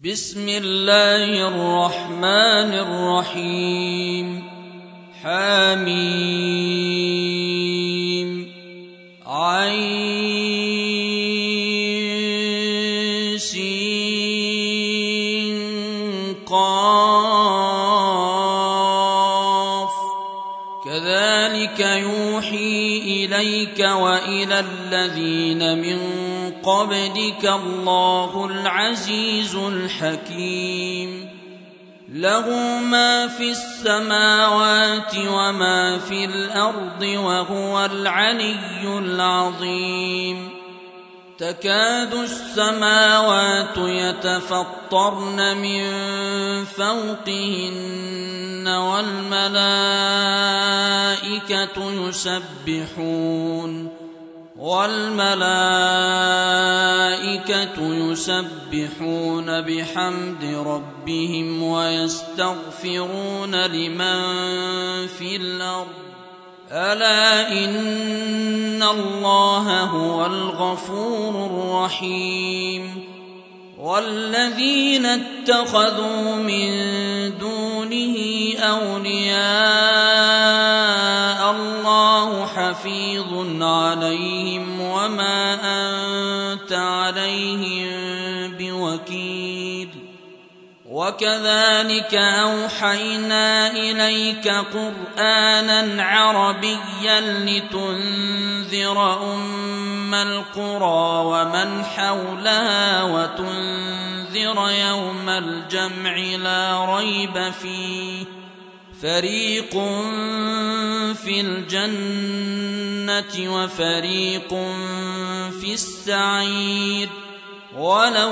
بسم الله الرحمن الرحيم حميم عين سين قاف كذلك يوحي إليك وإلى الذين من قبلك الله العزيز الحكيم له ما في السماوات وما في الأرض وهو العلي العظيم تكاد السماوات يتفطرن من فوقهن والملائكة يسبحون بحمد ربهم ويستغفرون لمن في الأرض ألا إن الله هو الغفور الرحيم والذين اتخذوا من دونه أولياء الله حفيظ عليهم وما أنت عليهم بوكيل وكذلك أوحينا إليك قرآنا عربيا لتنذر أم القرى ومن حولها وتنذر يوم الجمع لا ريب فيه فريق في الجنة وفريق في السعير ولو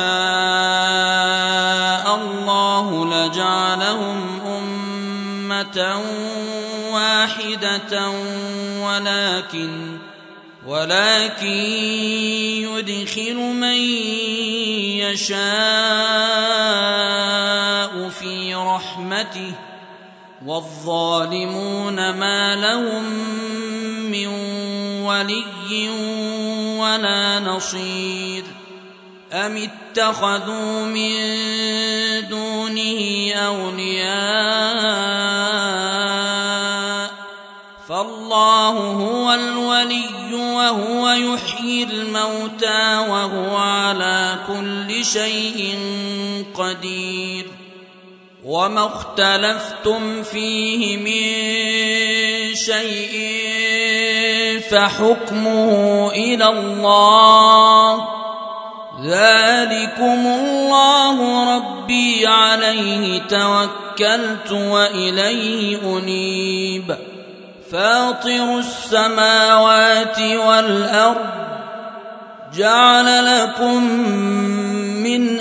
شاء الله لجعلهم أمة واحدة ولكن يدخل من يشاء في رحمته والظالمون ما لهم من ولي ولا نصير أم اتخذوا من دونه أولياء فالله هو الولي وهو يحيي الموتى وهو على كل شيء قدير وما اختلفتم فيه من شيء فحكمه إلى الله ذلكم الله ربي عليه توكلت وإليه أنيب فاطر السماوات والأرض جعل لكم من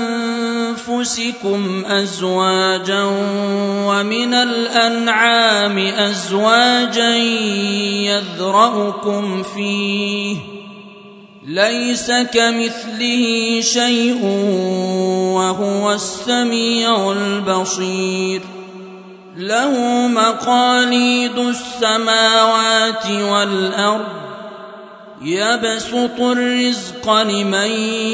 أنفسكم أزواجا ومن الأنعام أزواجا يذرأكم فيه ليس كمثله شيء وهو السميع البصير له مقاليد السماوات والأرض يبسط الرزق لمن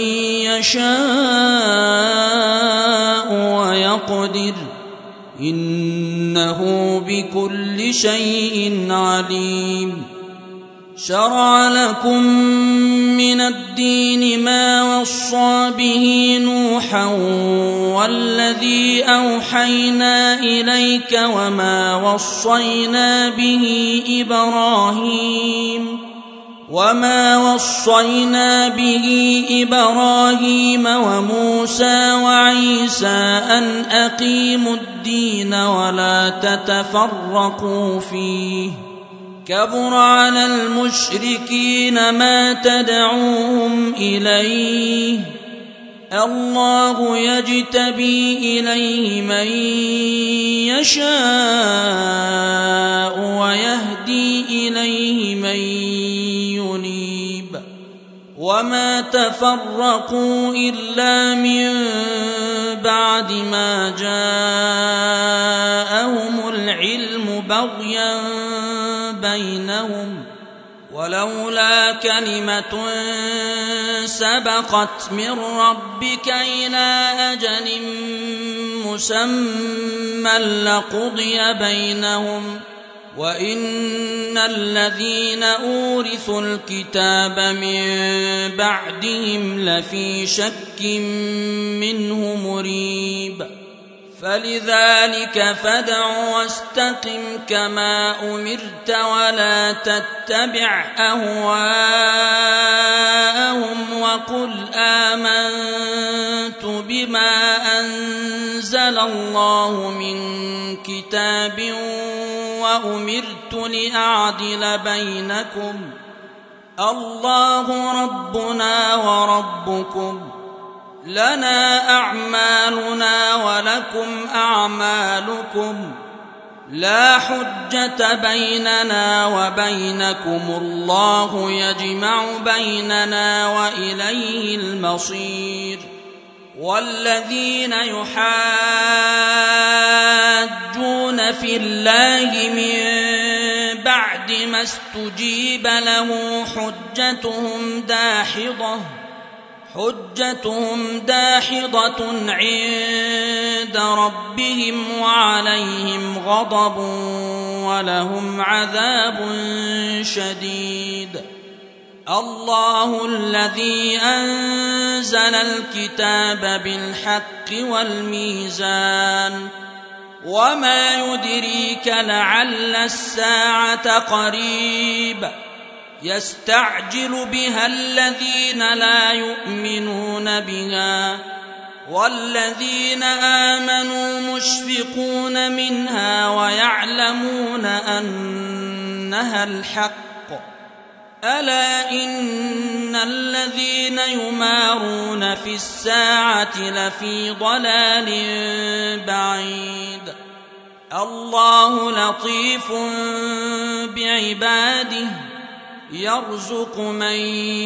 يشاء ويقدر إنه بكل شيء عليم شرع لكم من الدين ما وصى به نوحا والذي أوحينا إليك وما وصينا به إبراهيم وموسى وعيسى أن أقيموا الدين ولا تتفرقوا فيه كبر على المشركين ما تدعوهم إليه الله يجتبي إليه من يشاء ويهدي إليه من ينيب وما تفرقوا إلا من بعد ما جاءهم العلم بغيا بينهم ولولا كلمة سبقت من ربك إلى أجل مسمى لقضي بينهم وإن الذين أورثوا الكتاب من بعدهم لفي شك منه مريب فلذلك فادع واستقم كما أمرت ولا تتبع أهواءهم وقل آمنت بما أنزل الله من كتاب وأمرت لأعدل بينكم الله ربنا وربكم لنا أعمالنا ولكم أعمالكم لا حجة بيننا وبينكم الله يجمع بيننا وإليه المصير والذين يحاجون في الله من بعد ما استجيب له حجتهم داحضة عند ربهم وعليهم غضب ولهم عذاب شديد الله الذي أنزل الكتاب بالحق والميزان وما يدريك لعل الساعة قريب يستعجل بها الذين لا يؤمنون بها والذين آمنوا مشفقون منها ويعلمون أنها الحق ألا إن الذين يمارون في الساعة لفي ضلال بعيد الله لطيف بعباده يرزق من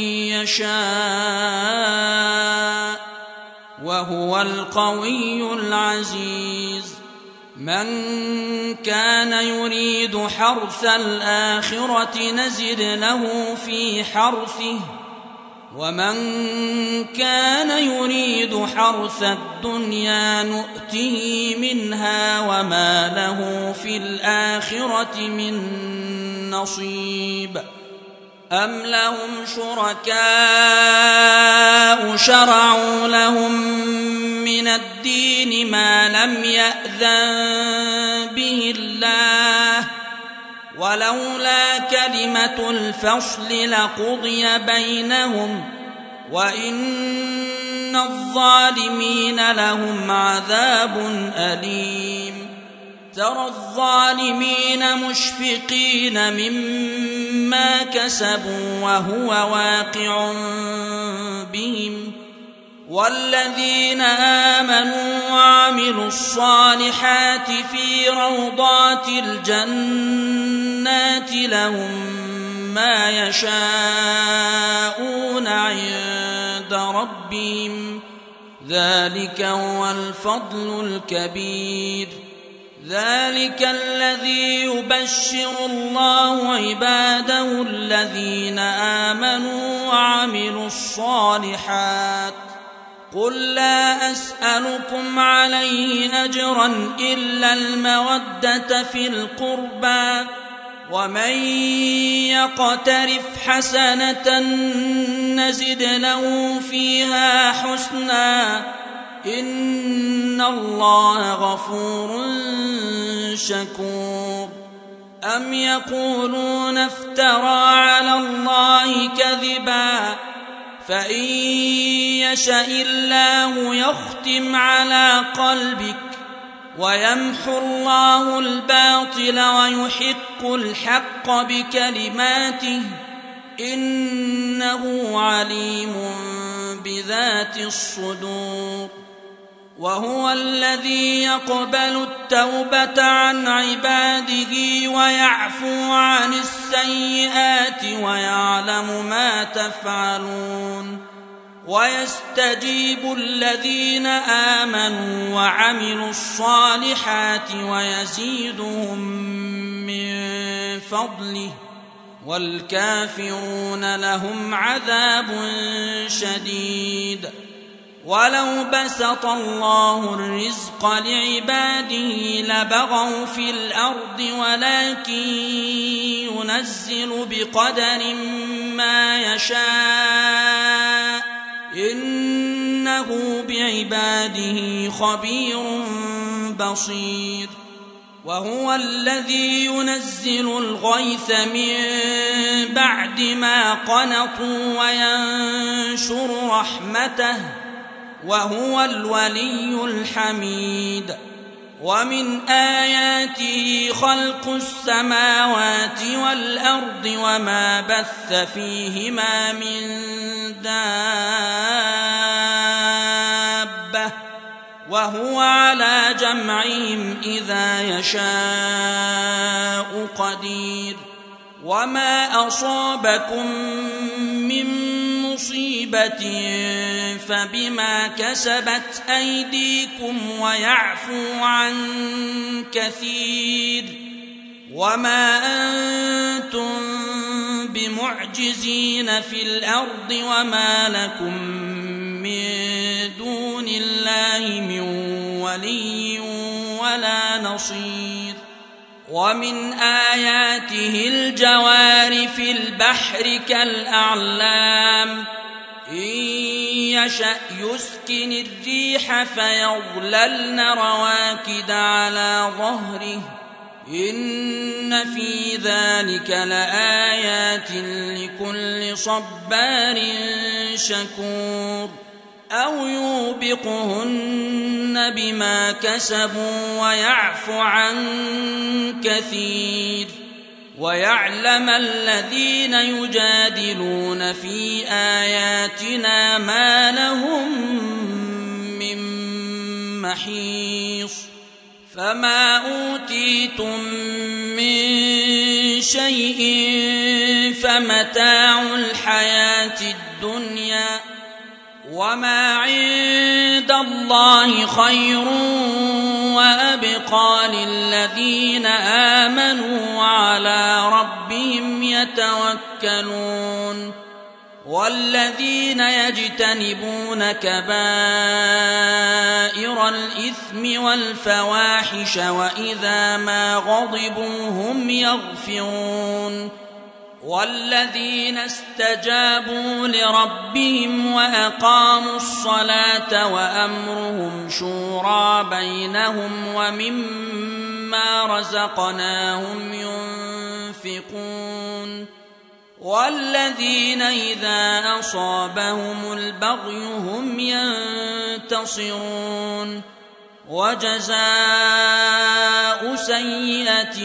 يشاء وهو القوي العزيز من كان يريد حرث الآخرة نزد له في حرثه ومن كان يريد حرث الدنيا نؤته منها وما له في الآخرة من نصيب أم لهم شركاء شرعوا لهم من الدين ما لم يأذن به الله ولولا كلمة الفصل لقضي بينهم وإن الظالمين لهم عذاب أليم ترى الظالمين مشفقين مما كسبوا وهو واقع بهم والذين آمنوا وعملوا الصالحات في روضات الجنات لهم ما يشاءون عند ربهم ذلك هو الفضل الكبير ذلك الذي يبشر الله عباده الذين آمنوا وعملوا الصالحات قل لا أسألكم عليه أجرا إلا المودة في القربى ومن يقترف حسنة نزد له فيها حسنا إن الله غفور شكور أم يقولون افترى على الله كذبا فإن يشاء الله يختم على قلبك ويمحو الله الباطل ويحق الحق بكلماته إنه عليم بذات الصدور وهو الذي يقبل التوبة عن عباده ويعفو عن السيئات ويعلم ما تفعلون ويستجيب الذين آمنوا وعملوا الصالحات ويزيدهم من فضله والكافرون لهم عذاب شديد. ولو بسط الله الرزق لعباده لبغوا في الأرض ولكن ينزل بقدر ما يشاء إنه بعباده خبير بصير. وهو الذي ينزل الغيث من بعد ما قنطوا وينشر رحمته وهو الولي الحميد. ومن آياته خلق السماوات والأرض وما بث فيهما من دابة وهو على جمعهم إذا يشاء قدير. وما أصابكم من مصيبة فبما كسبت أيديكم ويعفو عن كثير. وما أنتم بمعجزين في الأرض وما لكم من دون الله من ولي ولا نصير. ومن آياته الجوار في البحر كالأعلام إن يشأ يسكن الريح فيظللن رواكد على ظهره إن في ذلك لآيات لكل صبار شكور. أو يوبقهن بما كسبوا ويعفو عن كثير. ويعلم الذين يجادلون في آياتنا ما لهم من محيص. فما أوتيتم من شيء فمتاع الحياة الدنيا وما عند الله خير وأبقى للذين آمنوا وعلى ربهم يتوكلون. والذين يجتنبون كبائر الإثم والفواحش وإذا ما غضبوا هم يغفرون. والذين استجابوا لربهم وأقاموا الصلاة وأمرهم شورى بينهم ومما رزقناهم ينفقون. والذين إذا أصابهم البغي هم ينتصرون. وجزاء سيئة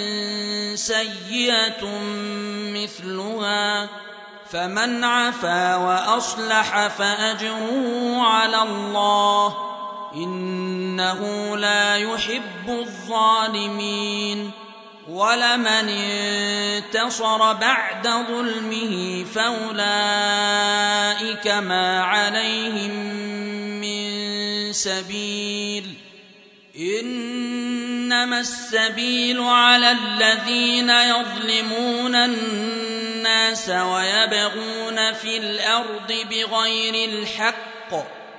سيئة مثلها فمن عفا وأصلح فأجره على الله إنه لا يحب الظالمين. ولمن انتصر بعد ظلمه فأولئك ما عليهم من سبيل إنما السبيل على الذين يظلمون الناس ويبغون في الأرض بغير الحق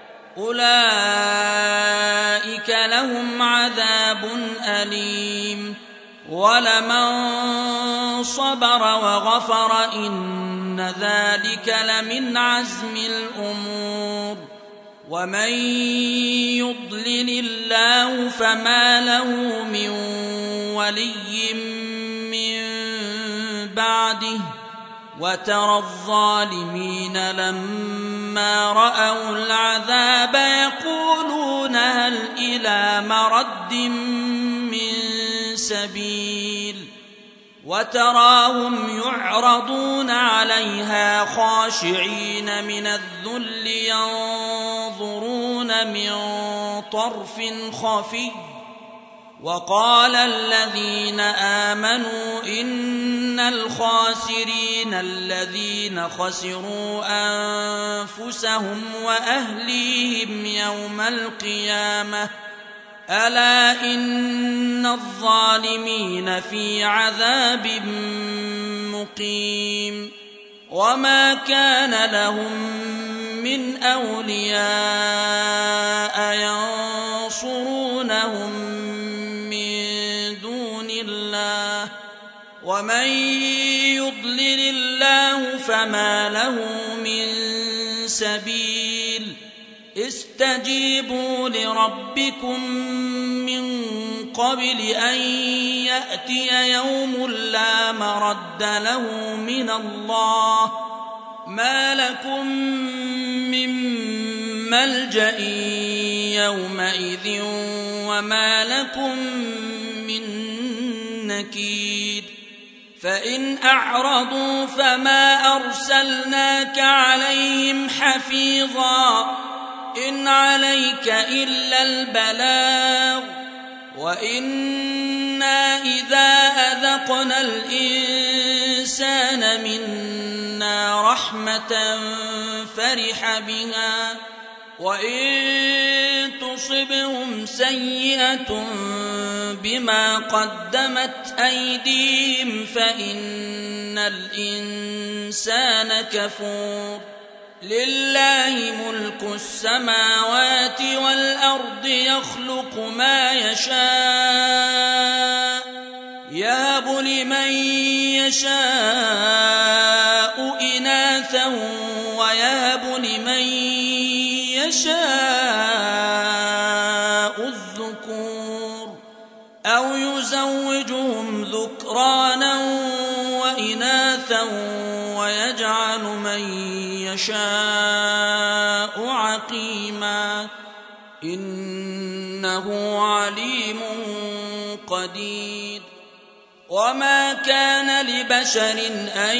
أولئك لهم عذاب أليم. ولمن صبر وغفر إن ذلك لمن عزم الأمور. ومن يضلل الله فما له من ولي من بعده. وترى الظالمين لما رأوا العذاب يقولون هل إلى مرد من سبيل. وتراهم يعرضون عليها خاشعين من الذل ينظرون من طرف خفي. وقال الذين آمنوا إن الخاسرين الذين خسروا أنفسهم وأهليهم يوم القيامة ألا إن الظالمين في عذاب مقيم وما كان لهم من أولياء ينصرونهم من دون الله ومن يضلل الله فما له من سبيل استجيبوا لربكم من قبل أن يأتي يوم لا مرد له من الله ما لكم من ملجأ يومئذ وما لكم من نكير فإن أعرضوا فما أرسلناك عليهم حفيظا إن عليك إلا البلاغ وإنا إذا أذقنا الإنسان منا رحمة فرح بها وإن تصبهم سيئة بما قدمت أيديهم فإن الإنسان كفور لله ملك السماوات والأرض يخلق ما يشاء يهب لمن يشاء إناثا ويهب لمن يشاء الذكور أو يزوجهم ذكرانا وإناثا ويجعل من يشاء عقيما إنه عليم قدير وما كان لبشر أن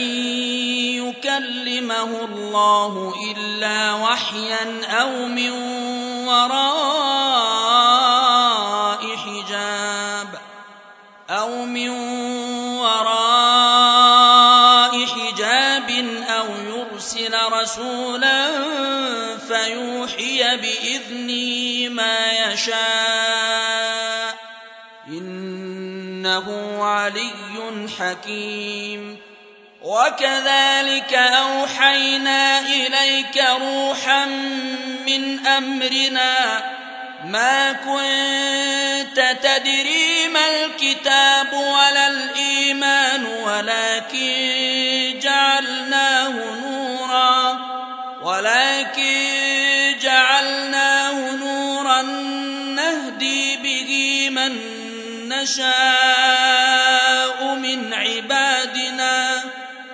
يكلمه الله إلا وحيا أو من وراء حجاب أو يرسل رسولا فيوحي بإذنه ما يشاء إنه علي حكيم وكذلك أوحينا إليك روحا من أمرنا ما كنت تدري ما الكتاب ولا الإيمان ولكن جعلناه نورا نهدي به من نشاء من عبادنا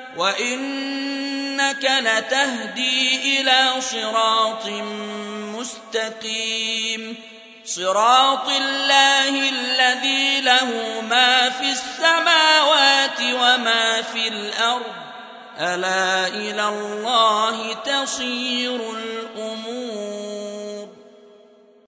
وإنك لتهدي إلى صراط مستقيم صراط الله الذي له ما في السماوات وما في الأرض ألا إلى الله تصير الأمور